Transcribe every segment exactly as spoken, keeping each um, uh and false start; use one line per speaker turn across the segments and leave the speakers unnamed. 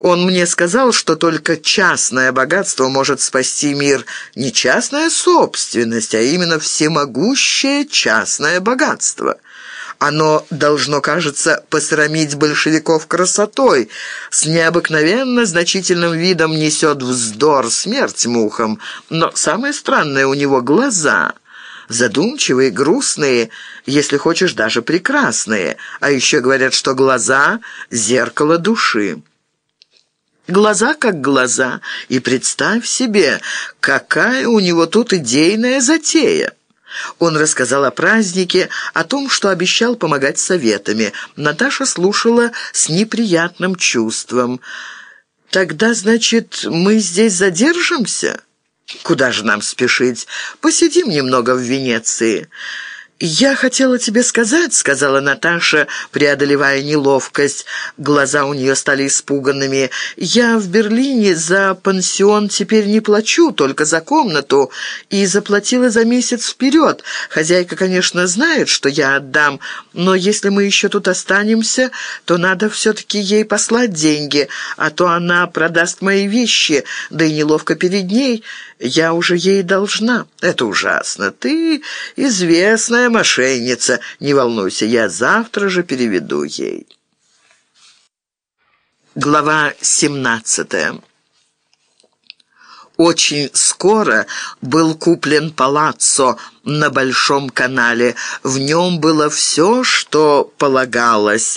Он мне сказал, что только частное богатство может спасти мир. Не частная собственность, а именно всемогущее частное богатство. Оно должно, кажется, посрамить большевиков красотой. С необыкновенно значительным видом несет вздор, смерть мухам. Но самое странное у него глаза. Задумчивые, грустные, если хочешь, даже прекрасные. А еще говорят, что глаза — зеркало души. Глаза как глаза, и представь себе, какая у него тут идейная затея. Он рассказал о празднике, о том, что обещал помогать советами. Наташа слушала с неприятным чувством. «Тогда, значит, мы здесь задержимся? Куда же нам спешить? Посидим немного в Венеции». «Я хотела тебе сказать», — сказала Наташа, преодолевая неловкость. Глаза у нее стали испуганными. «Я в Берлине за пансион теперь не плачу, только за комнату, и заплатила за месяц вперед. Хозяйка, конечно, знает, что я отдам, но если мы еще тут останемся, то надо все-таки ей послать деньги, а то она продаст мои вещи, да и неловко перед ней. Я уже ей должна. Это ужасно. Ты известная мошенница. Не волнуйся, я завтра же переведу ей». Глава семнадцатая. Очень скоро был куплен палаццо на Большом канале. В нем было все, что полагалось.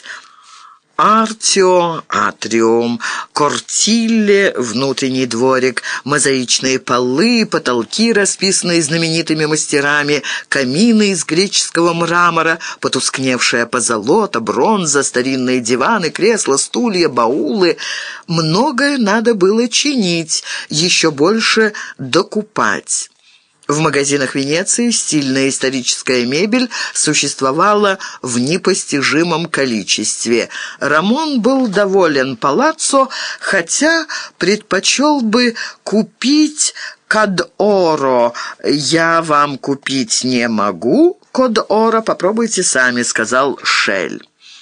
Артио, атриум, кортилле, внутренний дворик, мозаичные полы, потолки, расписанные знаменитыми мастерами, камины из греческого мрамора, потускневшая позолота, бронза, старинные диваны, кресла, стулья, баулы. Многое надо было чинить, еще больше докупать. В магазинах Венеции стильная историческая мебель существовала в непостижимом количестве. Рамон был доволен палаццо, хотя предпочел бы купить кад-оро. «Я вам купить не могу, кад-оро, попробуйте сами», — сказал Шель.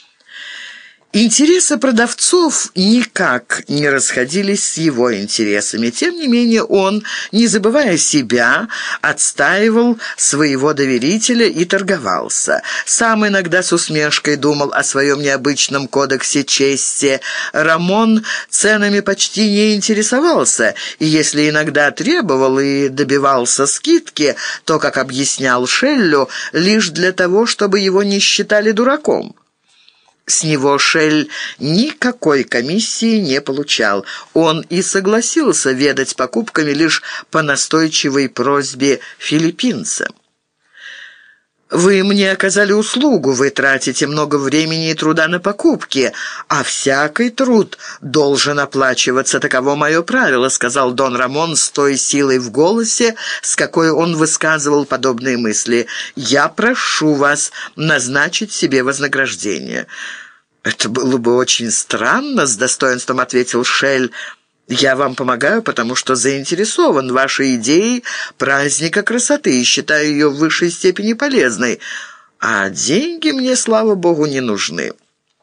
Интересы продавцов никак не расходились с его интересами. Тем не менее он, не забывая себя, отстаивал своего доверителя и торговался. Сам иногда с усмешкой думал о своем необычном кодексе чести. Рамон ценами почти не интересовался, и если иногда требовал и добивался скидки, то, как объяснял Шеллю, лишь для того, чтобы его не считали дураком. С него Шель никакой комиссии не получал. Он и согласился ведать покупками лишь по настойчивой просьбе филиппинца. «Вы мне оказали услугу, вы тратите много времени и труда на покупки, а всякий труд должен оплачиваться, таково мое правило», — сказал Дон Рамон с той силой в голосе, с какой он высказывал подобные мысли. «Я прошу вас назначить себе вознаграждение». «Это было бы очень странно», — с достоинством ответил Шель. «Я вам помогаю, потому что заинтересован в вашей идее праздника красоты и считаю ее в высшей степени полезной, а деньги мне, слава богу, не нужны».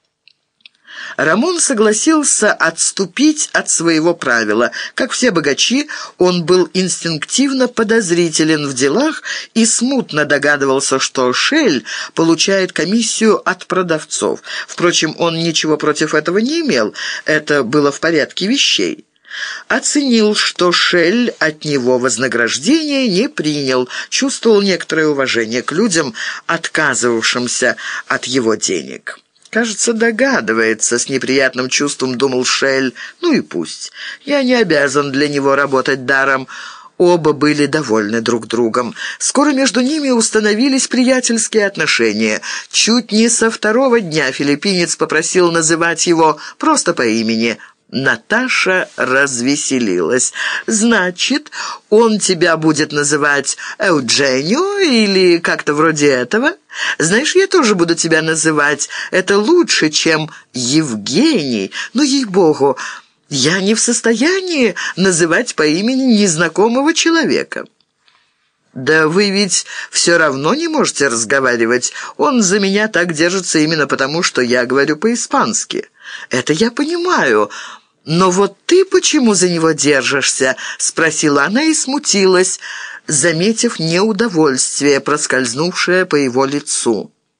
Рамон согласился отступить от своего правила. Как все богачи, он был инстинктивно подозрителен в делах и смутно догадывался, что Шель получает комиссию от продавцов. Впрочем, он ничего против этого не имел, это было в порядке вещей. Оценил, что Шель от него вознаграждения не принял, чувствовал некоторое уважение к людям, отказывавшимся от его денег. «Кажется, догадывается», — с неприятным чувством думал Шель. «Ну и пусть. Я не обязан для него работать даром». Оба были довольны друг другом. Скоро между ними установились приятельские отношения. Чуть не со второго дня филиппинец попросил называть его просто по имени. Наташа развеселилась. «Значит, он тебя будет называть Эудженио или как-то вроде этого? Знаешь, я тоже буду тебя называть. Это лучше, чем Евгений. Но, ей-богу, я не в состоянии называть по имени незнакомого человека». «Да вы ведь все равно не можете разговаривать. Он за меня так держится именно потому, что я говорю по-испански». «Это я понимаю, «Но вот ты почему за него держишься?» — спросила она и смутилась, заметив неудовольствие, проскользнувшее по его лицу.